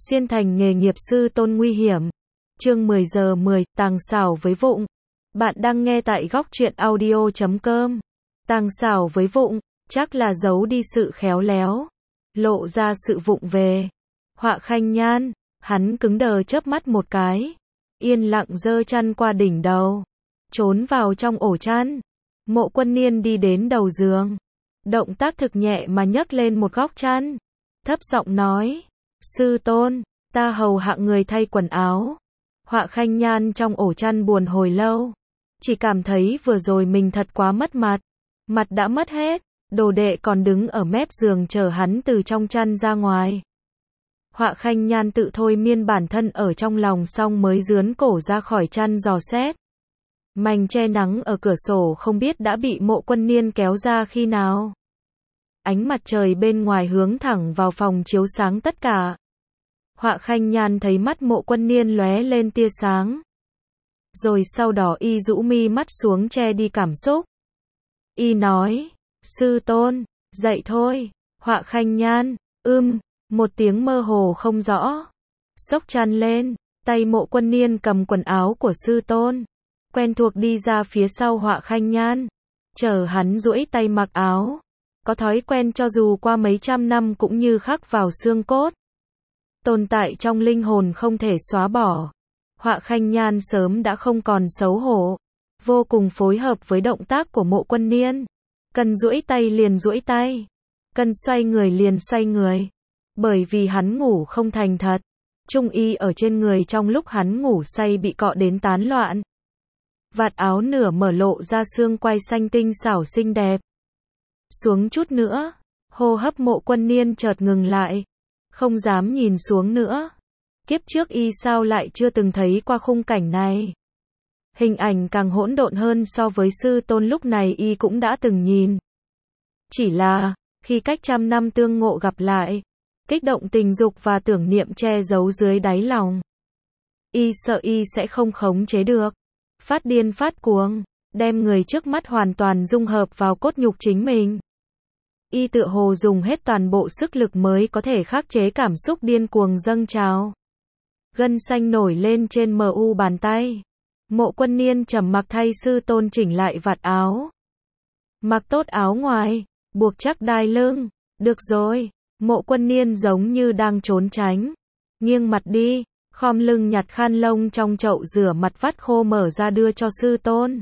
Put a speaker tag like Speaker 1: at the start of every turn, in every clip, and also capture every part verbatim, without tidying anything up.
Speaker 1: Xuyên thành nghề nghiệp sư tôn nguy hiểm. Chương mười giờ mười, tàng xảo với vụng. Bạn đang nghe tại góc truyện audio chấm com. Tàng xảo với vụng, chắc là giấu đi sự khéo léo, lộ ra sự vụng về. Họa Khanh Nhan, hắn cứng đờ chớp mắt một cái, yên lặng giơ chăn qua đỉnh đầu, trốn vào trong ổ chăn. Mộ Quân Niên đi đến đầu giường, động tác thực nhẹ mà nhấc lên một góc chăn, thấp giọng nói: "Sư tôn, ta hầu hạ người thay quần áo." Họa Khanh Nhan trong ổ chăn buồn hồi lâu, chỉ cảm thấy vừa rồi mình thật quá mất mặt. Mặt đã mất hết, đồ đệ còn đứng ở mép giường chờ hắn từ trong chăn ra ngoài. Họa Khanh Nhan tự thôi miên bản thân ở trong lòng xong mới dướn cổ ra khỏi chăn dò xét. Mành che nắng ở cửa sổ không biết đã bị Mộ Quân Niên kéo ra khi nào. Ánh mặt trời bên ngoài hướng thẳng vào phòng chiếu sáng tất cả. Họa Khanh Nhan thấy mắt Mộ Quân Niên lóe lên tia sáng. Rồi sau đó y rũ mi mắt xuống che đi cảm xúc. Y nói: "Sư tôn, dậy thôi." Họa Khanh Nhan, ưm, một tiếng mơ hồ không rõ. Xốc chăn lên, tay Mộ Quân Niên cầm quần áo của sư tôn, quen thuộc đi ra phía sau Họa Khanh Nhan, chờ hắn duỗi tay mặc áo. Có thói quen cho dù qua mấy trăm năm cũng như khắc vào xương cốt, tồn tại trong linh hồn không thể xóa bỏ. Họa Khanh Nhan sớm đã không còn xấu hổ, vô cùng phối hợp với động tác của Mộ Quân Niên. Cần duỗi tay liền duỗi tay, cần xoay người liền xoay người. Bởi vì hắn ngủ không thành thật, trung y ở trên người trong lúc hắn ngủ say bị cọ đến tán loạn. Vạt áo nửa mở lộ ra xương quai xanh tinh xảo xinh đẹp. Xuống chút nữa, hô hấp Mộ Quân Niên chợt ngừng lại, không dám nhìn xuống nữa. Kiếp trước y sao lại chưa từng thấy qua khung cảnh này. Hình ảnh càng hỗn độn hơn so với sư tôn lúc này y cũng đã từng nhìn. Chỉ là, khi cách trăm năm tương ngộ gặp lại, kích động tình dục và tưởng niệm che giấu dưới đáy lòng. Y sợ y sẽ không khống chế được, phát điên phát cuồng, đem người trước mắt hoàn toàn dung hợp vào cốt nhục chính mình. Y tựa hồ dùng hết toàn bộ sức lực mới có thể khắc chế cảm xúc điên cuồng dâng trào. Gân xanh nổi lên trên mờ u bàn tay. Mộ Quân Niên trầm mặc thay sư tôn chỉnh lại vạt áo. Mặc tốt áo ngoài, buộc chắc đai lưng. Được rồi. Mộ Quân Niên giống như đang trốn tránh, nghiêng mặt đi, khom lưng nhặt khăn lông trong chậu rửa mặt vắt khô mở ra đưa cho sư tôn.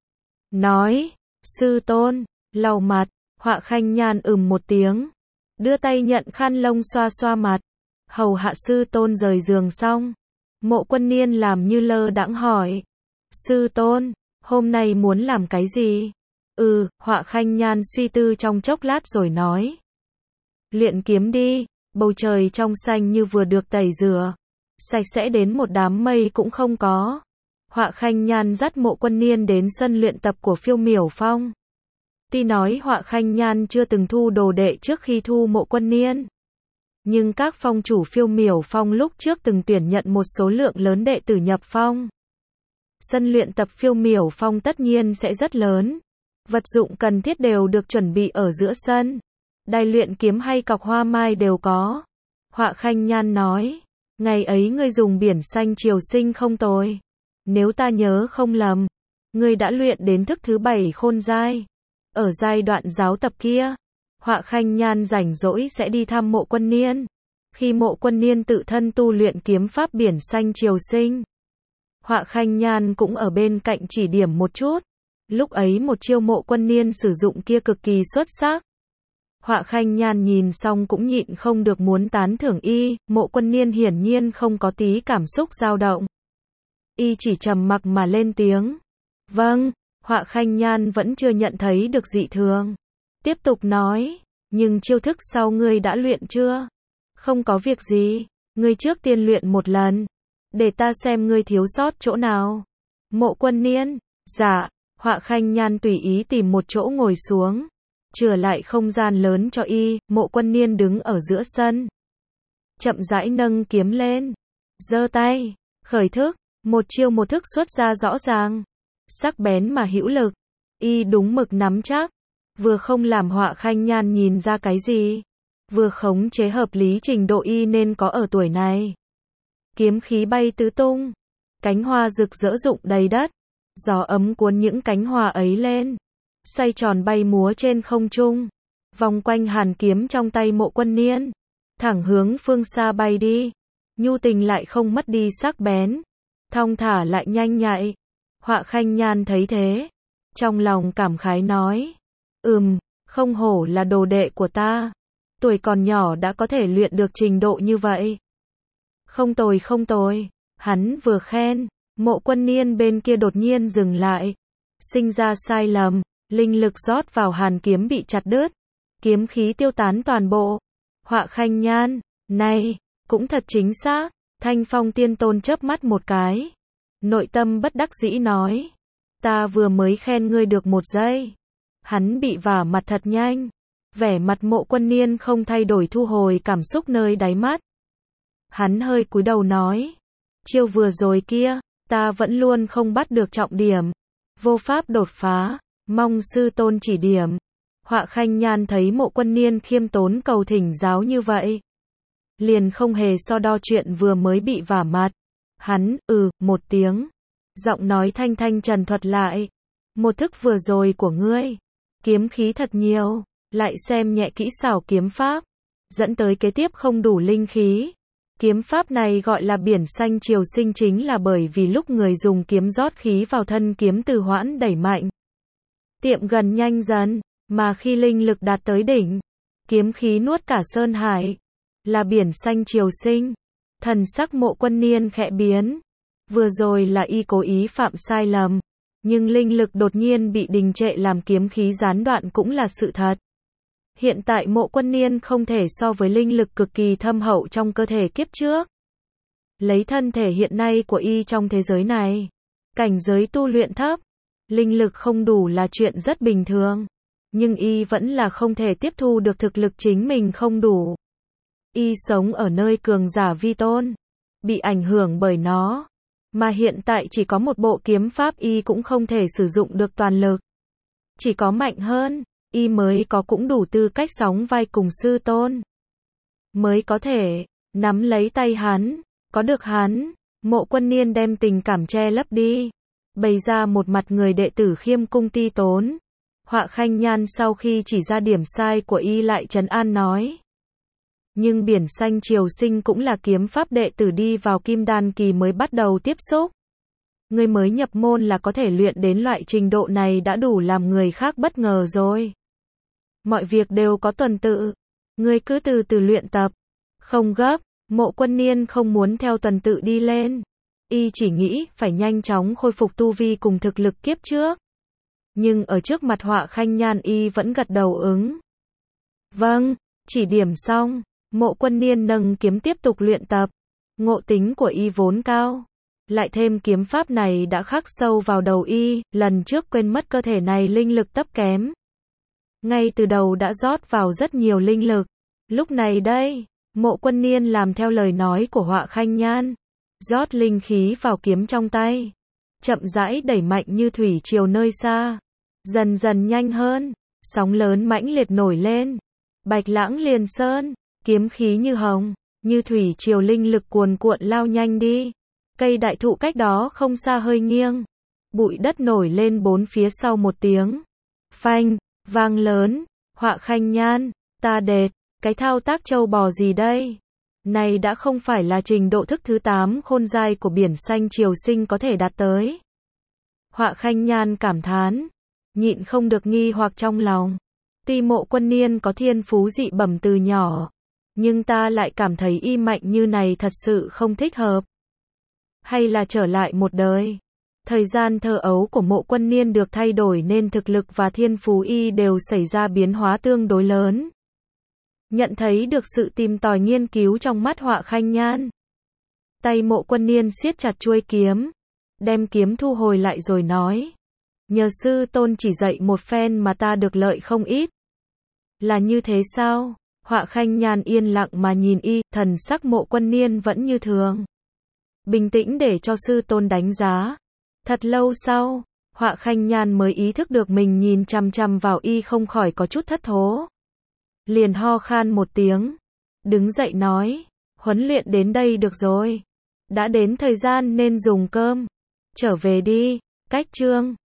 Speaker 1: Nói: "Sư tôn, lau mặt." Họa Khanh Nhan ừm một tiếng, đưa tay nhận khăn lông xoa xoa mặt. Hầu hạ sư tôn rời giường xong, Mộ Quân Niên làm như lơ đãng hỏi: "Sư tôn, hôm nay muốn làm cái gì?" "Ừ." Họa Khanh Nhan suy tư trong chốc lát rồi nói: "Luyện kiếm đi." Bầu trời trong xanh như vừa được tẩy rửa, sạch sẽ đến một đám mây cũng không có. Họa Khanh Nhan dắt Mộ Quân Niên đến sân luyện tập của Phiêu Miểu Phong. Tuy nói Họa Khanh Nhan chưa từng thu đồ đệ trước khi thu Mộ Quân Niên, nhưng các phong chủ Phiêu Miểu Phong lúc trước từng tuyển nhận một số lượng lớn đệ tử nhập phong. Sân luyện tập Phiêu Miểu Phong tất nhiên sẽ rất lớn. Vật dụng cần thiết đều được chuẩn bị ở giữa sân. Đài luyện kiếm hay cọc hoa mai đều có. Họa Khanh Nhan nói: "Ngày ấy ngươi dùng biển xanh triều sinh không tồi. Nếu ta nhớ không lầm, ngươi đã luyện đến thức thứ bảy khôn giai. Ở giai đoạn giáo tập kia, Họa Khanh Nhan rảnh rỗi sẽ đi thăm Mộ Quân Niên. Khi Mộ Quân Niên tự thân tu luyện kiếm pháp biển xanh triều sinh, Họa Khanh Nhan cũng ở bên cạnh chỉ điểm một chút. Lúc ấy một chiêu Mộ Quân Niên sử dụng kia cực kỳ xuất sắc. Họa Khanh Nhan nhìn xong cũng nhịn không được muốn tán thưởng y. Mộ Quân Niên hiển nhiên không có tí cảm xúc dao động. Y chỉ trầm mặc mà lên tiếng: "Vâng." Họa Khanh Nhan vẫn chưa nhận thấy được dị thường, tiếp tục nói: "Nhưng chiêu thức sau ngươi đã luyện chưa?" "Không có việc gì, ngươi trước tiên luyện một lần, để ta xem ngươi thiếu sót chỗ nào." Mộ Quân Niên: "Dạ." Họa Khanh Nhan tùy ý tìm một chỗ ngồi xuống, chừa lại không gian lớn cho y. Mộ Quân Niên đứng ở giữa sân, chậm rãi nâng kiếm lên, giơ tay, khởi thức, một chiêu một thức xuất ra rõ ràng, sắc bén mà hữu lực. Y đúng mực nắm chắc, vừa không làm Họa Khanh Nhan nhìn ra cái gì, vừa khống chế hợp lý trình độ y nên có ở tuổi này. Kiếm khí bay tứ tung, cánh hoa rực rỡ rụng đầy đất, gió ấm cuốn những cánh hoa ấy lên, xoay tròn bay múa trên không trung, vòng quanh hàn kiếm trong tay Mộ Quân Niên, thẳng hướng phương xa bay đi, nhu tình lại không mất đi sắc bén, thong thả lại nhanh nhạy. Họa Khanh Nhan thấy thế, trong lòng cảm khái nói, ừm, không hổ là đồ đệ của ta, tuổi còn nhỏ đã có thể luyện được trình độ như vậy. Không tồi không tồi, hắn vừa khen, Mộ Quân Niên bên kia đột nhiên dừng lại, sinh ra sai lầm, linh lực rót vào hàn kiếm bị chặt đứt, kiếm khí tiêu tán toàn bộ. Họa Khanh Nhan, này, cũng thật chính xác, Thanh Phong Tiên Tôn chớp mắt một cái, nội tâm bất đắc dĩ nói, ta vừa mới khen ngươi được một giây. Hắn bị vả mặt thật nhanh, vẻ mặt Mộ Quân Niên không thay đổi, thu hồi cảm xúc nơi đáy mắt. Hắn hơi cúi đầu nói, chiêu vừa rồi kia, ta vẫn luôn không bắt được trọng điểm, vô pháp đột phá, mong sư tôn chỉ điểm. Họa Khanh Nhan thấy Mộ Quân Niên khiêm tốn cầu thỉnh giáo như vậy, liền không hề so đo chuyện vừa mới bị vả mặt. Hắn, ừ, một tiếng, giọng nói thanh thanh trần thuật lại, một thức vừa rồi của ngươi, kiếm khí thật nhiều, lại xem nhẹ kỹ xảo kiếm pháp, dẫn tới kế tiếp không đủ linh khí. Kiếm pháp này gọi là biển xanh triều sinh chính là bởi vì lúc người dùng kiếm rót khí vào thân kiếm từ hoãn đẩy mạnh, tiệm gần nhanh dần, mà khi linh lực đạt tới đỉnh, kiếm khí nuốt cả sơn hải, là biển xanh triều sinh. Thần sắc Mộ Quân Niên khẽ biến, vừa rồi là y cố ý phạm sai lầm, nhưng linh lực đột nhiên bị đình trệ làm kiếm khí gián đoạn cũng là sự thật. Hiện tại Mộ Quân Niên không thể so với linh lực cực kỳ thâm hậu trong cơ thể kiếp trước. Lấy thân thể hiện nay của y trong thế giới này, cảnh giới tu luyện thấp, linh lực không đủ là chuyện rất bình thường, nhưng y vẫn là không thể tiếp thu được thực lực chính mình không đủ. Y sống ở nơi cường giả vi tôn, bị ảnh hưởng bởi nó, mà hiện tại chỉ có một bộ kiếm pháp y cũng không thể sử dụng được toàn lực. Chỉ có mạnh hơn, y mới có cũng đủ tư cách sóng vai cùng sư tôn, mới có thể nắm lấy tay hắn, có được hắn. Mộ Quân Niên đem tình cảm che lấp đi, bày ra một mặt người đệ tử khiêm cung ti tốn. Họa Khanh Nhan sau khi chỉ ra điểm sai của y lại trấn an nói, nhưng biển xanh triều sinh cũng là kiếm pháp đệ tử đi vào kim đan kỳ mới bắt đầu tiếp xúc. Người mới nhập môn là có thể luyện đến loại trình độ này đã đủ làm người khác bất ngờ rồi. Mọi việc đều có tuần tự, người cứ từ từ luyện tập, không gấp. Mộ Quân Niên không muốn theo tuần tự đi lên, y chỉ nghĩ phải nhanh chóng khôi phục tu vi cùng thực lực kiếp trước. Nhưng ở trước mặt Họa Khanh Nhan y vẫn gật đầu ứng. Vâng, chỉ điểm xong, Mộ Quân Niên nâng kiếm tiếp tục luyện tập. Ngộ tính của y vốn cao, lại thêm kiếm pháp này đã khắc sâu vào đầu y, lần trước quên mất cơ thể này linh lực thấp kém. Ngay từ đầu đã rót vào rất nhiều linh lực. Lúc này đây, Mộ Quân Niên làm theo lời nói của Họa Khanh Nhan, rót linh khí vào kiếm trong tay, chậm rãi đẩy mạnh như thủy triều nơi xa, dần dần nhanh hơn, sóng lớn mãnh liệt nổi lên. Bạch Lãng Liền Sơn, kiếm khí như hồng, như thủy triều linh lực cuồn cuộn lao nhanh đi. Cây đại thụ cách đó không xa hơi nghiêng, bụi đất nổi lên bốn phía sau một tiếng phanh, vang lớn. Họa Khanh Nhan, ta đệt, cái thao tác trâu bò gì đây? Này đã không phải là trình độ thức thứ tám khôn giai của biển xanh triều sinh có thể đạt tới. Họa Khanh Nhan cảm thán, nhịn không được nghi hoặc trong lòng. Tuy Mộ Quân Niên có thiên phú dị bẩm từ nhỏ, nhưng ta lại cảm thấy y mạnh như này thật sự không thích hợp. Hay là trở lại một đời, thời gian thơ ấu của Mộ Quân Niên được thay đổi nên thực lực và thiên phú y đều xảy ra biến hóa tương đối lớn. Nhận thấy được sự tìm tòi nghiên cứu trong mắt Họa Khanh Nhan, tay Mộ Quân Niên siết chặt chuôi kiếm, đem kiếm thu hồi lại rồi nói, nhờ sư tôn chỉ dạy một phen mà ta được lợi không ít. Là như thế sao? Họa Khanh Nhan yên lặng mà nhìn y, thần sắc Mộ Quân Niên vẫn như thường, bình tĩnh để cho sư tôn đánh giá. Thật lâu sau, Họa Khanh Nhan mới ý thức được mình nhìn chằm chằm vào y không khỏi có chút thất thố. liền ho khan một tiếng, đứng dậy nói, huấn luyện đến đây được rồi, đã đến thời gian nên dùng cơm, trở về đi, cách Trương